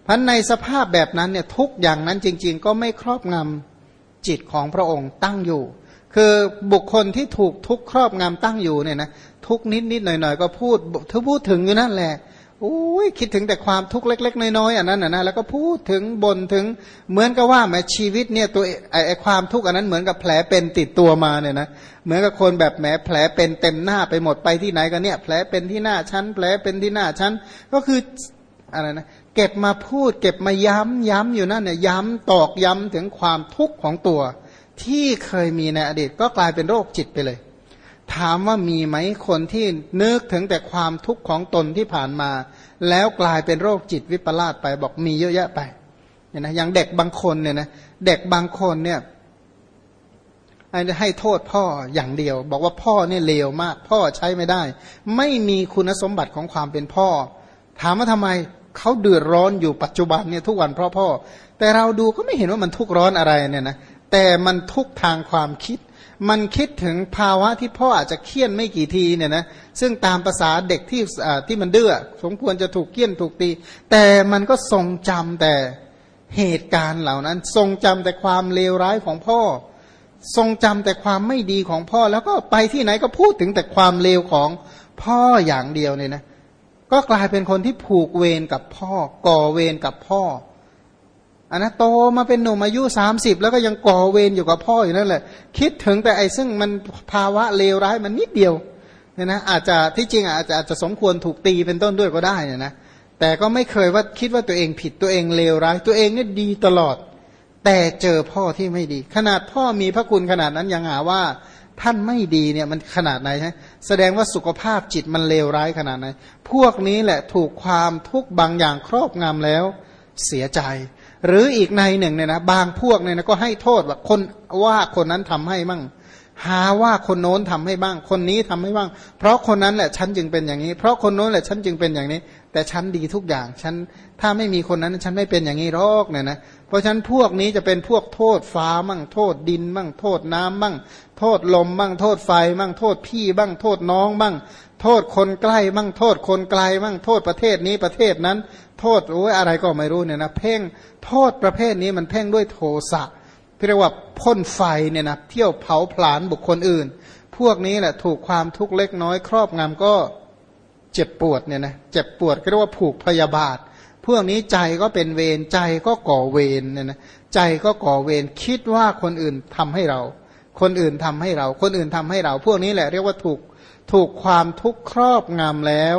เพราะในสภาพแบบนั้นเนี่ยทุกอย่างนั้นจริงๆก็ไม่ครอบงำจิตของพระองค์ตั้งอยู่คือบุคคลที่ถูกทุกครอบงำตั้งอยู่เนี่ยนะทุกนิดๆหน่อยๆก็พูดถึงอยู่นั่นแหละโอ้ยคิดถึงแต่ความทุกข์เล็กๆน้อยๆอันนั้นนะแล้วก็พูดถึงบ่นถึงเหมือนกับว่าแม้ชีวิตเนี่ยตัวไอ้ความทุกข์อันนั้นเหมือนกับแผลเป็นติดตัวมาเนี่ยนะเหมือนกับคนแบบแหมแผลเป็นเต็มหน้าไปหมดไปที่ไหนกันเนี่ยแผลเป็นที่หน้าชั้นแผลเป็นที่หน้าชั้นก็คืออะไรนะเก็บมาพูดเก็บมาย้ำอยู่นั่นเนี่ยย้ำตอกย้ำถึงความทุกข์ของตัวที่เคยมีในอดีตก็กลายเป็นโรคจิตไปเลยถามว่ามีไหมคนที่นึกถึงแต่ความทุกข์ของตนที่ผ่านมาแล้วกลายเป็นโรคจิตวิปลาสไปบอกมีเยอะแยะไปเนี่ยนะอย่างเด็กบางคนเนี่ยนะเด็กบางคนเนี่ยให้โทษพ่ออย่างเดียวบอกว่าพ่อเนี่ยเลวมากพ่อใช้ไม่ได้ไม่มีคุณสมบัติของความเป็นพ่อถามว่าทำไมเขาเดือดร้อนอยู่ปัจจุบันเนี่ยทุกวันเพราะพ่อแต่เราดูก็ไม่เห็นว่ามันทุกข์ร้อนอะไรเนี่ยนะแต่มันทุกข์ทางความคิดมันคิดถึงภาวะที่พ่ออาจจะเคี่ยนไม่กี่ทีเนี่ยนะซึ่งตามภาษาเด็กที่มันดื้อสมควรจะถูกเคี่ยนถูกตีแต่มันก็ทรงจำแต่เหตุการณ์เหล่านั้นทรงจำแต่ความเลวร้ายของพ่อทรงจำแต่ความไม่ดีของพ่อแล้วก็ไปที่ไหนก็พูดถึงแต่ความเลวของพ่ออย่างเดียวเนี่ยนะก็กลายเป็นคนที่ผูกเวรกับพ่อก่อเวรกับพ่ออันนะโตมาเป็นหนุ่มอายุ30แล้วก็ยังก่อเวรอยู่กับพ่ออยู่นั่นแหละคิดถึงแต่ไอ้ซึ่งมันภาวะเลวร้ายมันนิดเดียวเนี่ยนะอาจจะที่จริงอาจจะสมควรถูกตีเป็นต้นด้วยก็ได้เนี่ยนะแต่ก็ไม่เคยว่าคิดว่าตัวเองผิดตัวเองเลวร้ายตัวเองเนี่ยดีตลอดแต่เจอพ่อที่ไม่ดีขนาดพ่อมีพระคุณขนาดนั้นยังหาว่าท่านไม่ดีเนี่ยมันขนาดไหนฮะแสดงว่าสุขภาพจิตมันเลวร้ายขนาดไหนพวกนี้แหละถูกความทุกข์บางอย่างครอบงำแล้วเสียใจหรืออีกในหนึ่งเนี่ยนะบางพวกเนี่ยนะก็ให้โทษว่าคนนั้นทำให้บ้างหาว่าคนโน้นทำให้บ้างคนนี้ทำให้บ้างเพราะคนนั้นแหละฉันจึงเป็นอย่างนี้เพราะคนโน้นแหละฉันจึงเป็นอย่างนี้แต่ฉันดีทุกอย่างฉันถ้าไม่มีคนนั้นฉันไม่เป็นอย่างนี้หรอกเนี่ยนะเพราะฉะนั้นพวกนี้จะเป็นพวกโทษฟ้าบ้างโทษดินบ้างโทษน้ำบ้างโทษลมบ้างโทษไฟบ้างโทษพี่บ้างโทษน้องบ้างโทษคนใกล้บ้างโทษคนไกลบ้างโทษประเทศนี้ประเทศนั้นโทษอะไรก็ไม่รู้เนี่ยนะเพ่งโทษประเภทนี้มันเพ่งด้วยโทสะเรียกว่าพ่นไฟเนี่ยนะเที่ยวเผาผลาญบุคคลอื่นพวกนี้แหละถูกความทุกข์เล็กน้อยครอบงำก็เจ็บปวดเนี่ยนะเจ็บปวดเรียกว่าผูกพยาบาทพวกนี้ใจก็เป็นเวรใจก็ก่อเวรเนี่ยนะใจก็ก่อเวรคิดว่าคนอื่นทำให้เราคนอื่นทำให้เราคนอื่นทำให้เราพวกนี้แหละเรียกว่าถูกความทุกข์ครอบงำแล้ว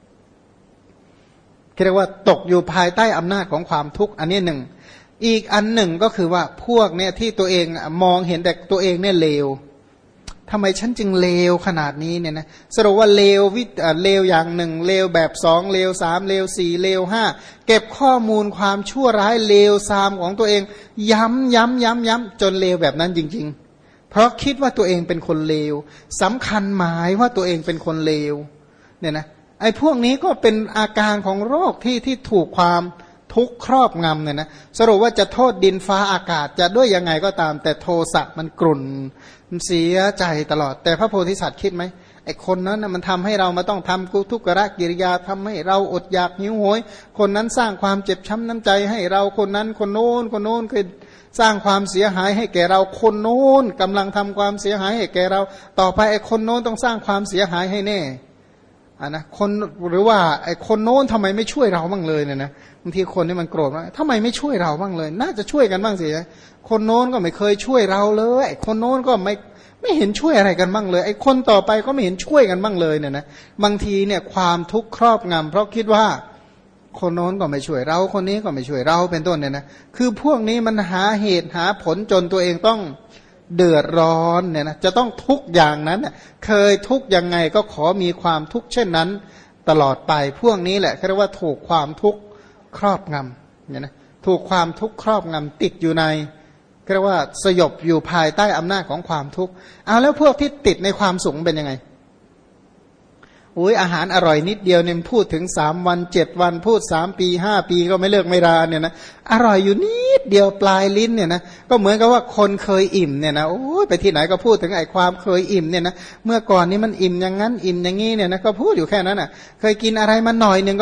เรียกว่าตกอยู่ภายใต้อำนาจของความทุกข์อันนี้หนึ่งอีกอันหนึ่งก็คือว่าพวกเนี่ยที่ตัวเองมองเห็นแต่ตัวเองเนี่ยเลวทำไมฉันจึงเลวขนาดนี้เนี่ยนะสรุปว่าเลวเลวอย่างหนึ่งเลวแบบสองเลวสามเลวสี่เลวห้าเก็บข้อมูลความชั่วร้ายเลวซามของตัวเองย้ำจนเลวแบบนั้นจริงๆเพราะคิดว่าตัวเองเป็นคนเลวสำคัญหมายว่าตัวเองเป็นคนเลวเนี่ยนะไอ้พวกนี้ก็เป็นอาการของโรคที่ถูกความทุกข์ครอบงำเนี่ยนะสรุปว่าจะโทษดินฟ้าอากาศจะด้วยยังไงก็ตามแต่โทสะมันกรุ่นมันเสียใจตลอดแต่พระโพธิสัตว์คิดไหมไอ้คนนั้นนะมันทำให้เรามาต้องทำทุกขกิริยาทำให้เราอดอยากหิวโหยคนนั้นสร้างความเจ็บช้ำน้ำใจให้เราคนนั้นคนโน้นคือสร้างความเสียหายให้แก่เราคนโน้นกำลังทำความเสียหายให้แก่เราต่อไปไอ้คนโน้นต้องสร้างความเสียหายให้แน่นะคนหรือว่าไอ้คนโน้นทำไมไม่ช่วยเราบ้างเลยเนี่ยนะบางทีคนนี่มันโกรธว่าทำไมไม่ช่วยเราบ้างเลยน่าจะช่วยกันบ้างสิคนโน้นก็ไม่เคยช่วยเราเลยไอ้คนโน้นก็ไม่เห็นช่วยอะไรกันบ้างเลยไอ้คนต่อไปก็ไม่เห็นช่วยกันบ้างเลยเนี่ยนะบางทีเนี่ยความทุกข์ครอบงำเพราะคิดว่าคนโน้นก็ไม่ช่วยเราคนนี้ก็ไม่ช่วยเราเป็นต้นเนี่ยนะคือพวกนี้มันหาเหตุหาผลจนตัวเองต้องเดือดร้อนเนี่ยนะจะต้องทุกข์อย่างนั้นเคยทุกข์ยังไงก็ขอมีความทุกข์เช่นนั้นตลอดไปพวกนี้แหละเรียกว่าถูกความทุกข์ครอบงำเนี่ยนะถูกความทุกข์ครอบงำติดอยู่ในเรียกว่าสยบอยู่ภายใต้อำนาจของความทุกข์เอาแล้วพวกที่ติดในความสุขเป็นยังไงอาหารอร่อยนิดเดียวเนี่ยพูดถึง3วัน7วันพูด3ปี5ปีก็ไม่เลิกไม่ราเนี่ยนะอร่อยอยู่นิดเดียวปลายลิ้นเนี่ยนะก็เหมือนกับว่าคนเคยอิ่มเนี่ยนะไปที่ไหนก็พูดถึงไอ้ความเคยอิ่มเนี่ยนะเมื่อก่อนนี้มันอิ่มอย่างนั้นอิ่มอย่างนี้เนี่ยนะก็พูดอยู่แค่นั้นเคยกินอะไรมาหน่อยนึงก็พู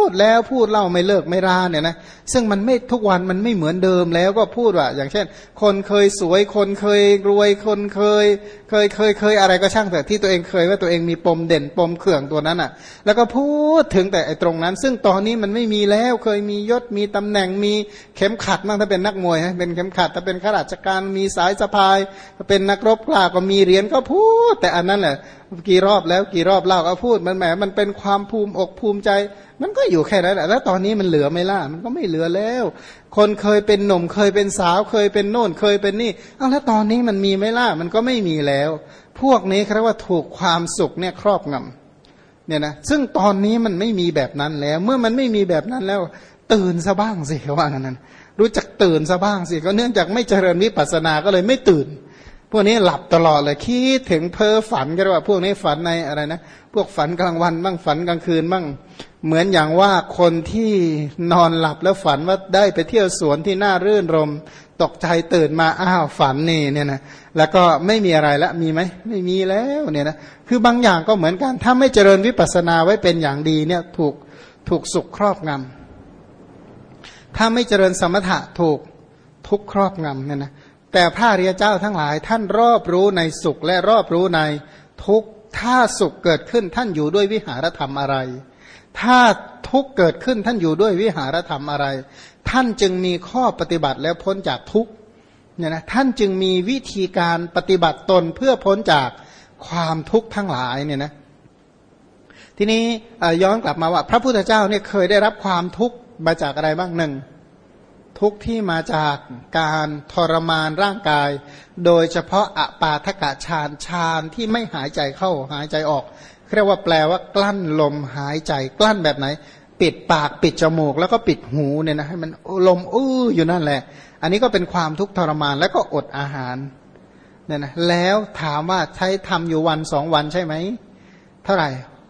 ดแล้วพูดเล่าไม่เลิกไม่ราเนี่ยนะซึ่งมันไม่ทุกวันมันไม่เหมือนเดิมแล้วก็พูดว่าอย่างเช่นคนเคยสวยคนเคยรวยคนเคยอะไรก็ช่างแต่ที่ตัวเองเคยว่าตัวเองมีปมเด่นปมเขื่องตัวนั้นอ่ะแล้วก็พูดถึงแต่ไอ้ตรงนั้นซึ่งตอนนี้มันไม่มีแล้วเคยมียศมีตำแหน่งมีเข็มขัดบ้างถ้าเป็นนักมวยนะเป็นเข็มขัดถ้าเป็นข้าราชการมีสายสะพายถ้าเป็นนักรบกล้าก็มีเหรียญก็พูดแต่อันนั้นแหละกี่รอบแล้วกี่รอบเล่าก็พูดมันแหมมันเป็นความภูมิอกภูมิใจมันก็อยู่แค่นั้นแหละแล้วตอนนี้มันเหลือไหมล่ะมันก็ไม่เหลือแล้วคนเคยเป็นหนุ่มเคยเป็นสาวเคยเป็นโน่นเคยเป็นนี่อ้าวแล้วตอนนี้มันมีไหมล่ะมันก็ไม่มีแล้วพวกนี้เรียกว่าถูกความสุขเนี่ยครอบงำเนี่ยนะซึ่งตอนนี้มันไม่มีแบบนั้นแล้วเมื่อมันไม่มีแบบนั้นแล้วตื่นซะบ้างสิว่างั้นนั้นรู้จักตื่นซะบ้างสิก็เนื่องจากไม่เจริญวิปัสสนาก็เลยไม่ตื่นพวกนี้หลับตลอดเลยคิดถึงเพ้อฝันกันว่าพวกนี้ฝันในอะไรนะพวกฝันกลางวันบ้างฝันกลางคืนบ้างเหมือนอย่างว่าคนที่นอนหลับแล้วฝันว่าได้ไปเที่ยวสวนที่น่ารื่นรมตกใจตื่นมาอ้าวฝันนี่เนี่ยนะแล้วก็ไม่มีอะไรละมีไหมไม่มีแล้วเนี่ยนะคือบางอย่างก็เหมือนกันถ้าไม่เจริญวิปัสสนาไว้เป็นอย่างดีเนี่ยถูกสุขครอบงำถ้าไม่เจริญสมถะถูกทุกข์ครอบงำเนี่ยนะแต่พระอริยเจ้าทั้งหลายท่านรอบรู้ในสุขและรอบรู้ในทุกข์ถ้าสุขเกิดขึ้นท่านอยู่ด้วยวิหารธรรมอะไรถ้าทุกข์เกิดขึ้นท่านอยู่ด้วยวิหารธรรมอะไรท่านจึงมีข้อปฏิบัติแล้วพ้นจากทุกข์เนี่ยนะท่านจึงมีวิธีการปฏิบัติตนเพื่อพ้นจากความทุกข์ทั้งหลายเนี่ยนะทีนี้ย้อนกลับมาว่าพระพุทธเจ้าเนี่ยเคยได้รับความทุกข์มาจากอะไรบ้างหนึ่งทุกข์ที่มาจากการทรมานร่างกายโดยเฉพาะอปาทกฌานฌานที่ไม่หายใจเข้าหายใจออกเรียกว่าแปลว่ากลั้นลมหายใจกลั้นแบบไหนปิดปากปิดจมูกแล้วก็ปิดหูเนี่ยนะให้มันลมอยู่นั่นแหละอันนี้ก็เป็นความทุกข์ทรมานแล้วก็อดอาหารเนี่ยนะแล้วถามว่าใช้ทำอยู่วัน2 วันใช่ไหมเท่าไหร่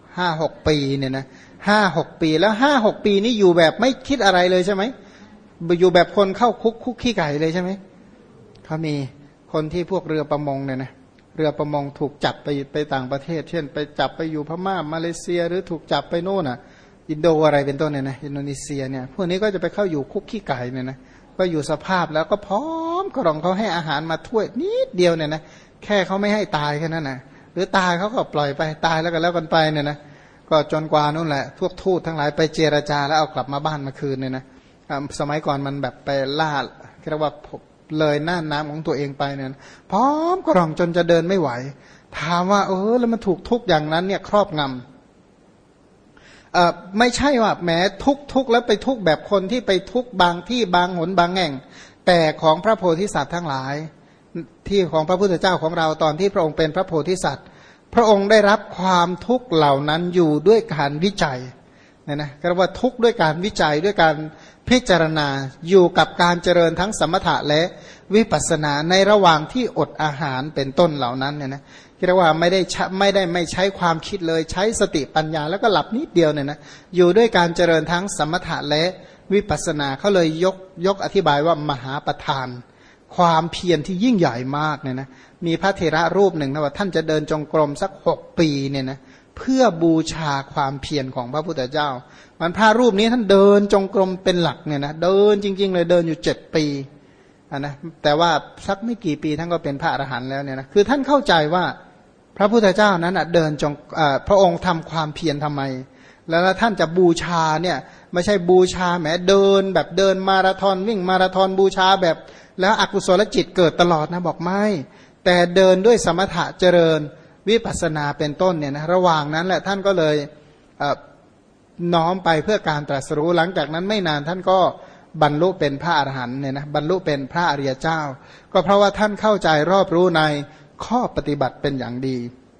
5-6 ปีเนี่ยนะ5-6 ปีแล้ว5-6 ปีนี้อยู่แบบไม่คิดอะไรเลยใช่ไหมอยู่แบบคนเข้าคุกขี้ไก่เลยใช่ไหมเขามีคนที่พวกเรือประมงเนี่ยนะเรือประมงถูกจับไปต่างประเทศเช่นไปจับไปอยู่พม่ามาเลเซียหรือถูกจับไปโน่นอ่ะอินโดอะไรเป็นต้นเนี่ยนะอินโดนีเซียเนี่ยพวกนี้ก็จะไปเข้าอยู่คุกขี้ไก่เนี่ยนะก็อยู่สภาพแล้วก็พร้อมกระรองเขาให้อาหารมาถ้วยนิดเดียวเนี่ยนะแค่เขาไม่ให้ตายแค่นั้นนะหรือตายเขาก็ปล่อยไปตายแล้วกันไปเนี่ยนะก็จนกว่านู่นแหละพวกทูตทั้งหลายไปเจรจาแล้วเอากลับมาบ้านมาคืนเนี่ยนะสมัยก่อนมันแบบไปล่าเรียกว่าเลยหน้าน้ำของตัวเองไปเนี่ยพร้อมกระรองจนจะเดินไม่ไหวถามว่าแล้วมันถูกทุกอย่างนั้นเนี่ยครอบงำไม่ใช่ว่าแหมทุกแล้วไปทุกแบบคนที่ไปทุกบางที่บางหนบางแห่งแต่ของพระโพธิสัตว์ทั้งหลายที่ของพระพุทธเจ้าของเราตอนที่พระองค์เป็นพระโพธิสัตว์พระองค์ได้รับความทุกข์เหล่านั้นอยู่ด้วยการวิจัยเนี่ยนะเรียกว่าทุกข์ด้วยการวิจัยด้วยการพิจารณาอยู่กับการเจริญทั้งสมถะและวิปัสสนาในระหว่างที่อดอาหารเป็นต้นเหล่านั้นเนี่ยนะเรียกว่าไม่ใช้ความคิดเลยใช้สติปัญญาแล้วก็หลับนิดเดียวเนี่ยนะอยู่ด้วยการเจริญทั้งสมถะและวิปัสสนาเขาเลยยกอธิบายว่ามหาประธานความเพียรที่ยิ่งใหญ่มากเนี่ยนะมีพระเถระรูปหนึ่งนะว่าท่านจะเดินจงกรมสัก6 ปีเนี่ยนะเพื่อบูชาความเพียรของพระพุทธเจ้ามันพระรูปนี้ท่านเดินจงกรมเป็นหลักเนี่ยนะเดินจริงๆเลยเดินอยู่7 ปีนะแต่ว่าสักไม่กี่ปีท่านก็เป็นพระอรหันต์แล้วเนี่ยนะคือท่านเข้าใจว่าพระพุทธเจ้านั้นเดินพระองค์ทำความเพียรทำไมแล้วท่านจะบูชาเนี่ยไม่ใช่บูชาแหมเดินแบบเดินมาราธอนวิ่งมาราธอนบูชาแบบแล้วอกุศลจิตเกิดตลอดนะบอกไม่แต่เดินด้วยสมถะเจริญวิปัสสนาเป็นต้นเนี่ยนะระหว่างนั้นแหละท่านก็เลยน้อมไปเพื่อการตรัสรู้หลังจากนั้นไม่นานท่านก็บรรลุเป็นพระอรหันต์เนี่ยนะบรรลุเป็นพระอริยเจ้าก็เพราะว่าท่านเข้าใจรอบรู้ในข้อปฏิบัติเป็นอย่างดี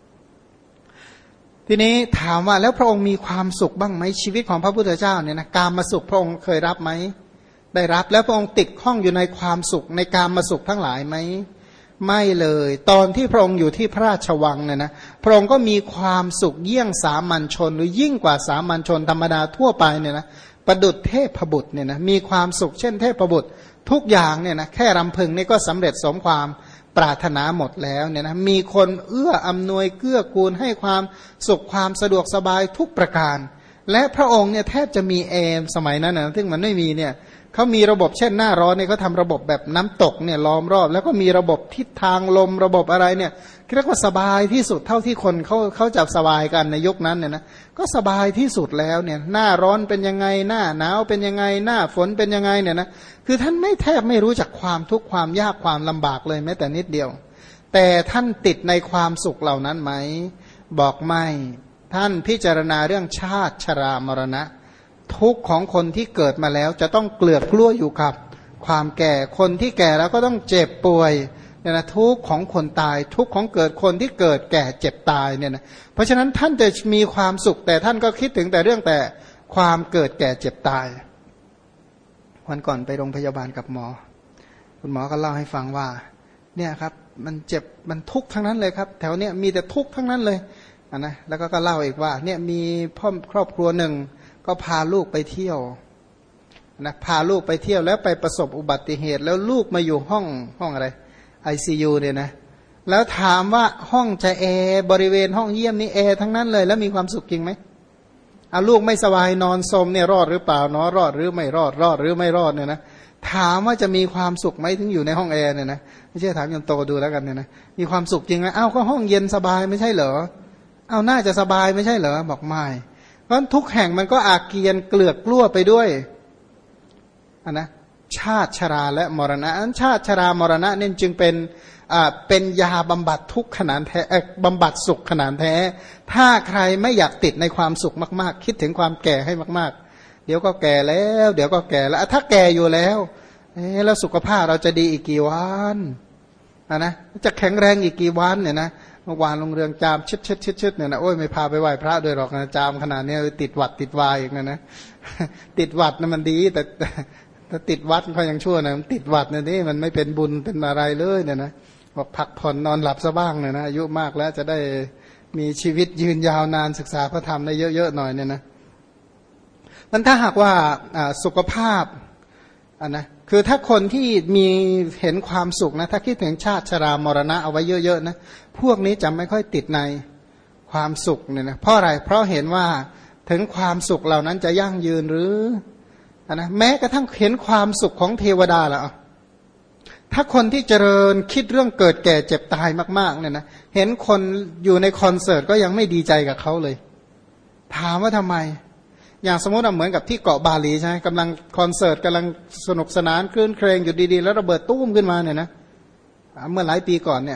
ทีนี้ถามว่าแล้วพระองค์มีความสุขบ้างไหมชีวิตของพระพุทธเจ้าเนี่ยนะกามสุขพระองค์เคยรับไหมได้รับแล้วพระองค์ติดข้องอยู่ในความสุขในกามสุขทั้งหลายไหมไม่เลยตอนที่พระองค์อยู่ที่พระราชวังเนี่ยนะพระองค์ก็มีความสุขเยี่ยงสามัญชนหรือยิ่งกว่าสามัญชนธรรมดาทั่วไปเนี่ยนะประดุจเทพบุตรเนี่ยนะมีความสุขเช่นเทพบุตรทุกอย่างเนี่ยนะแค่รำพึงนี่ก็สำเร็จสมความปรารถนาหมดแล้วเนี่ยนะมีคนเอื้ออำนวยเกื้อกูลให้ความสุขความสะดวกสบายทุกประการและพระองค์เนี่ยแทบจะมีแอร์สมัยนั้นนะซึ่งมันไม่มีเนี่ยเขามีระบบเช่นหน้าร้อนเนี่ยเขาทำระบบแบบน้ำตกเนี่ยล้อมรอบแล้วก็มีระบบทิศทางลมระบบอะไรเนี่ยเรียกว่าสบายที่สุดเท่าที่คนเขาจะสบายกันในยุคนั้นเนี่ยนะก็สบายที่สุดแล้วเนี่ยหน้าร้อนเป็นยังไงหน้าหนาวเป็นยังไงหน้าฝนเป็นยังไงเนี่ยนะคือท่านไม่แทบไม่รู้จักความทุกข์ความยากความลำบากเลยแม้แต่นิดเดียวแต่ท่านติดในความสุขเหล่านั้นไหมบอกไม่ท่านพิจารณาเรื่องชาติชรามรณะทุกข์ของคนที่เกิดมาแล้วจะต้องเกลือกกลั้วอยู่กับความแก่คนที่แก่แล้วก็ต้องเจ็บป่วยเนี่ยนะทุกข์ของคนตายทุกข์ของเกิดคนที่เกิดแก่เจ็บตายเนี่ยนะเพราะฉะนั้นท่านจะมีความสุขแต่ท่านก็คิดถึงแต่เรื่องแต่ความเกิดแก่เจ็บตายวันก่อนไปโรงพยาบาลกับหมอคุณหมอก็เล่าให้ฟังว่าเนี่ยครับมันเจ็บมันทุกข์ทั้งนั้นเลยครับแถวเนี้ยมีแต่ทุกข์ทั้งนั้นเลยนะแล้วก็เล่าอีกว่าเนี่ยมีพ่อครอบครัวหนึ่งก็พาลูกไปเที่ยวนะพาลูกไปเที่ยวแล้วไปประสบอุบัติเหตุแล้วลูกมาอยู่ห้องอะไร ICU เนี่ยนะแล้วถามว่าห้องจะแอร์บริเวณห้องเยี่ยมนี่แอร์ทั้งนั้นเลยแล้วมีความสุขจริงไหมเอาลูกไม่สบายนอนสมเนี่ยรอดหรือเปล่าเนาะรอดหรือไม่รอดรอดหรือไม่รอดเนี่ยนะถามว่าจะมีความสุขไหมถึงอยู่ในห้องแอร์เนี่ยนะไม่ใช่ถามยมโตดูแล้วกันเนี่ยนะมีความสุขจริงไหมอ้าวก็ห้องเย็นสบายไม่ใช่เหรอเอาน่าจะสบายไม่ใช่เหรอบอกไม่เพราะทุกแห่งมันก็อาเกียนเกลือกกลั้วไปด้วยนะชาติชราและมรณะอันชาติชรามรณะนี่จึงเป็นยาบำบัดทุกขนาดแท้บำบัดสุขขนาดแท้ถ้าใครไม่อยากติดในความสุขมากๆคิดถึงความแก่ให้มากๆเดี๋ยวก็แก่แล้วเดี๋ยวก็แก่แล้วถ้าแก่อยู่แล้วแล้วสุขภาพเราจะดีอีกกี่วันนะจะแข็งแรงอีกกี่วันเนี่ยนะเมื่อวานลงเรืองจามชิดเนี่ยนะโอ้ยไม่พาไปไหว้พระด้วยหรอกนะจามขนาดนี้ติดหวัดติดวายอีกนะติดหวัดนะมันดีแต่ติดวัดเขายังชั่วนะติดหวัดเนี่ยนี่มันไม่เป็นบุญเป็นอะไรเลยเนี่ยนะบอกพักผ่อนนอนหลับซะบ้างเนี่ยนะอายุมากแล้วจะได้มีชีวิตยืนยาวนานศึกษาพระธรรมได้เยอะๆหน่อยเนี่ยนะมันถ้าหากว่าสุขภาพนะคือถ้าคนที่มีเห็นความสุขนะถ้าคิดถึงชาติชรามรณะเอาไว้เยอะๆนะพวกนี้จะไม่ค่อยติดในความสุขเนี่ยนะเพราะอะไรเพราะเห็นว่าถึงความสุขเหล่านั้นจะยั่งยืนหรือนะแม้กระทั่งเห็นความสุขของเทวดาล่ะถ้าคนที่เจริญคิดเรื่องเกิดแก่เจ็บตายมากๆเนี่ยนะเห็นคนอยู่ในคอนเสิร์ตก็ยังไม่ดีใจกับเขาเลยถามว่าทำไมอย่างสมมติเหมือนกับที่เกาะบาหลีใช่ไหมกำลังคอนเสิร์ตกำลังสนุกสนานคลื่นเครงอยู่ดีๆแล้วระเบิดตุ้มขึ้นมาเนี่ยนะเมื่อหลายปีก่อนเนี่ย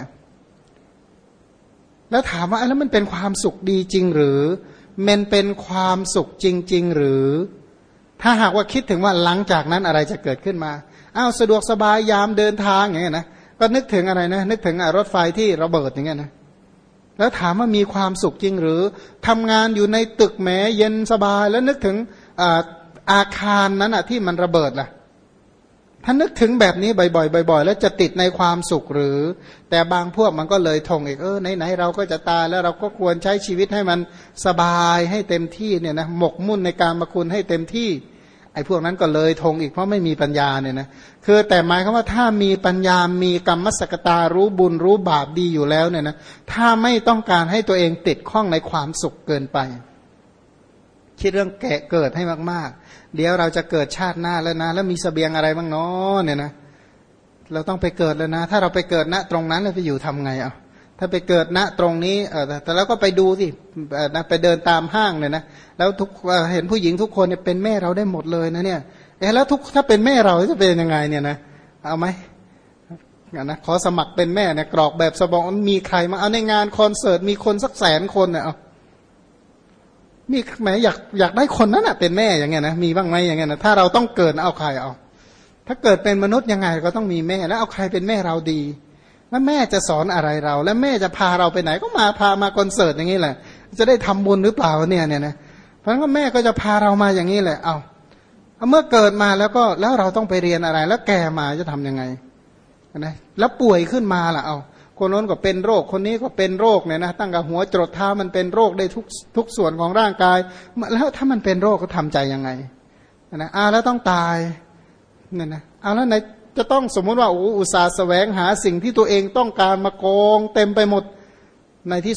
แล้วถามว่าแล้วมันเป็นความสุขดีจริงหรือมันเป็นความสุขจริงๆหรือถ้าหากว่าคิดถึงว่าหลังจากนั้นอะไรจะเกิดขึ้นมาอ้าวสะดวกสบายยามเดินทางอย่างเงี้ยนะก็นึกถึงอะไรนะนึกถึงรถไฟที่ระเบิดอย่างเงี้ยนะแล้วถามว่ามีความสุขจริงหรือทำงานอยู่ในตึกแหมเย็นสบายแล้วนึกถึงอาคารนั้นอ่ะที่มันระเบิดล่ะถ้านึกถึงแบบนี้บ่อยๆบ่อยๆแล้วจะติดในความสุขหรือแต่บางพวกมันก็เลยทงอีกไหนๆเราก็จะตายแล้วเราก็ควรใช้ชีวิตให้มันสบายให้เต็มที่เนี่ยนะหมกมุ่นในการมาคุณให้เต็มที่ไอ้พวกนั้นก็เลยทงอีกเพราะไม่มีปัญญาเนี่ยนะคือแต่หมายความว่าถ้ามีปัญญามีกรรมสกตารู้บุญรู้บาปดีอยู่แล้วเนี่ยนะถ้าไม่ต้องการให้ตัวเองติดข้องในความสุขเกินไปคิดเรื่องแก่เกิดให้มากๆเดี๋ยวเราจะเกิดชาติหน้าแล้วนะแล้วมีเสบียงอะไรบ้างเนาะเนี่ยนะเราต้องไปเกิดแล้วนะถ้าเราไปเกิดณตรงนั้นเราไปอยู่ทำไงถ้าไปเกิดณตรงนี้แต่แล้วก็ไปดูสิไปเดินตามห้างเนี่ยนะแล้วทุกเห็นผู้หญิงทุกคนเนี่ยเป็นแม่เราได้หมดเลยนะเนี่ยแล้วถ้าเป็นแม่เราจะเป็นยังไงเนี่ยนะเอาไหมนะขอสมัครเป็นแม่เนี่ยกรอกแบบสบองมีใครมาเอาในงานคอนเสิร์ตมีคนสัก100,000 คนเนี่ยมีแหมอยากได้คนนั้นเป็นแม่อย่างเงี้ยนะมีบ้างไหมอย่างเงี้ยนะถ้าเราต้องเกิดเอาใครถ้าเกิดเป็นมนุษย์ยังไงก็ต้องมีแม่แล้วเอาใครเป็นแม่เราดีแล้วแม่จะสอนอะไรเราแล้วแม่จะพาเราไปไหนก็พามาคอนเสิร์ตอย่างนี้แหละจะได้ทำบุญหรือเปล่าเนี่ยนะเพราะงั้นแม่ก็จะพาเรามาอย่างนี้แหละเมื่อเกิดมาแล้วเราต้องไปเรียนอะไรแล้วแก่มาจะทํำยังไงนะแล้วป่วยขึ้นมาล่ะคนโน้นก็เป็นโรคคนนี้ก็เป็นโรคเนี่ยนะตั้งแต่หัวจรดเท้ามันเป็นโรคได้ทุกส่วนของร่างกายแล้วถ้ามันเป็นโรคก็ทำใจยังไงนะแล้วต้องตายเนี่ยนะแล้วไหนจะต้องสมมุติว่าอุตส่าห์แสวงหาสิ่งที่ตัวเองต้องการมากองเต็มไปหมดในที่สุด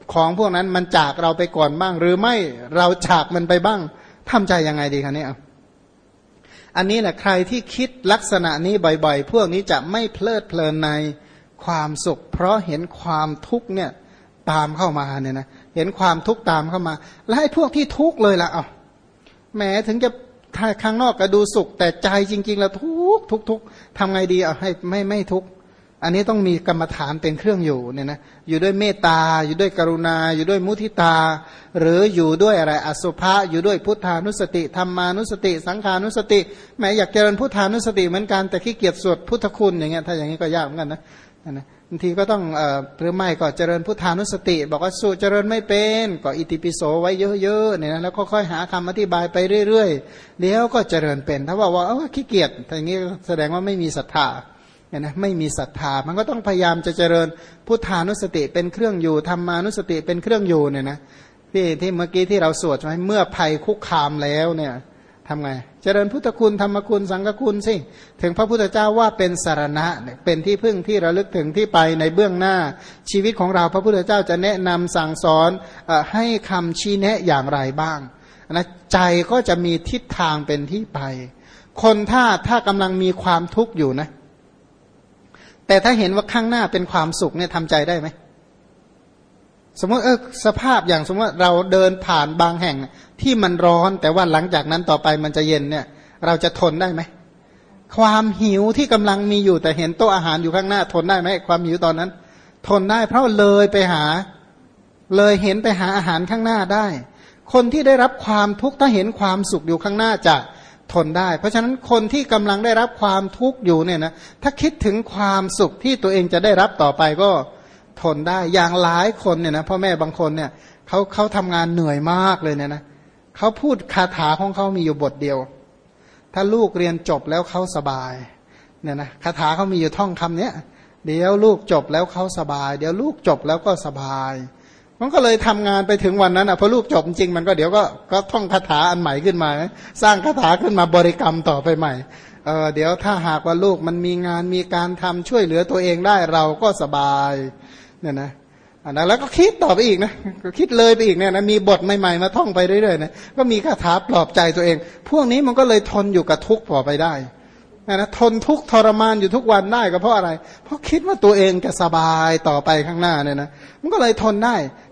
ของพวกนั้นมันจากเราไปก่อนบ้างหรือไม่เราจากมันไปบ้างทำใจยังไงดีคะเนี่ยอันนี้แหละใครที่คิดลักษณะนี้บ่อยๆพวกนี้จะไม่เพลิดเพลินในความสุขเพราะเห็นความทุกข์เนี่ยตามเข้ามาเนี่ยนะเห็นความทุกข์ตามเข้ามาและไอ้พวกที่ทุกข์เลยล่ะแหมถึงจะข้างนอกก็ดูสุขแต่ใจจริงๆแล้วทุกข์ทำไงดีให้ไม่ทุกข์อันนี้ต้องมีกรรมฐานเป็นเครื่องอยู่เนี่ยนะอยู่ด้วยเมตตาอยู่ด้วยกรุณาอยู่ด้วยมุทิตาหรืออยู่ด้วยอะไรอสุภะอยู่ด้วยพุทธานุสติธรรมานุสติสังขานุสติแม้อยากเจริญพุทธานุสติเหมือนกันแต่ขี้เกียจสวดพุทธคุณอย่างเงี้ยถ้าอย่างนี้ก็ยากเหมือนกันนะบางทีก็ต้องหรือไม่ก็เจริญพุทธานุสติบอกว่าสู้เจริญไม่เป็นก็อิติปิโสไว้เยอะๆเนี่ยนะแล้วก็ค่อยหาคำอธิบายไปเรื่อยๆเดี๋ยวก็เจริญเป็นถ้าบอกว่าขี้เกียจอย่างนี้แสดงว่าไม่มีศรัทธาเนี่ยนะไม่มีศรัทธามันก็ต้องพยายามจะเจริญพุทธานุสติเป็นเครื่องอยู่ธรรมานุสติเป็นเครื่องอยู่เนี่ยนะที่เมื่อกี้ที่เราสวดใช่ไหมเมื่อภัยคุกคามแล้วเนี่ยทำไงเจริญพุทธคุณธรรมคุณสังฆคุณสิถึงพระพุทธเจ้าว่าเป็นสารณะเป็นที่พึ่งที่ระลึกถึงที่ไปในเบื้องหน้าชีวิตของเราพระพุทธเจ้าจะแนะนำสั่งสอนให้คำชี้แนะอย่างไรบ้างนะใจก็จะมีทิศทางเป็นที่ไปคนถ้ากำลังมีความทุกข์อยู่นะแต่ถ้าเห็นว่าข้างหน้าเป็นความสุขเนี่ยทำใจได้ไหมสมมติสภาพอย่างสมมติว่าเราเดินผ่านบางแห่งที่มันร้อนแต่ว่าหลังจากนั้นต่อไปมันจะเย็นเนี่ยเราจะทนได้ไหมความหิวที่กำลังมีอยู่แต่เห็นโต๊ะอาหารอยู่ข้างหน้าทนได้ไหมความหิวตอนนั้นทนได้เพราะเลยเห็นไปหาอาหารข้างหน้าได้คนที่ได้รับความทุกข์ถ้าเห็นความสุขอยู่ข้างหน้าจะทนได้เพราะฉะนั้นคนที่กำลังได้รับความทุกข์อยู่เนี่ยนะถ้าคิดถึงความสุขที่ตัวเองจะได้รับต่อไปก็ทนได้อย่างหลายคนเนี่ยนะพ่อแม่บางคนเนี่ยเขาทำงานเหนื่อยมากเลยเนี่ยนะเขาพูดคาถาของเขามีอยู่บทเดียวถ้าลูกเรียนจบแล้วเขาสบายเนี่ยนะคาถาเขามีอยู่ท่องคำเนี้ยเดี๋ยวลูกจบแล้วเขาสบายเดี๋ยวลูกจบแล้วก็สบายมันก็เลยทำงานไปถึงวันนั้นพอลูกจบจริงมันก็เดี๋ยวก็ท่องคาถาอันใหม่ขึ้นมาสร้างคาถาขึ้นมาบริกรรมต่อไปใหม่เดี๋ยวถ้าหากว่าลูกมันมีงานมีการทำช่วยเหลือตัวเองได้เราก็สบายเนี่ยนะอันนั้นแล้วก็คิดต่อไปอีกนะก็คิดเลยไปอีกเนี่ยนะมีบทใหม่ๆมาท่องไปเรื่อยๆนะก็มีคาถาปลอบใจตัวเองพวกนี้มันก็เลยทนอยู่กับทุกข์ต่อไปได้นะทนทุกข์ทรมานอยู่ทุกวันได้ก็เพราะอะไรเพราะคิดว่าตัวเองจะสบายต่อไปข้างหน้าเนี่ยนะมันก็เลยทนได้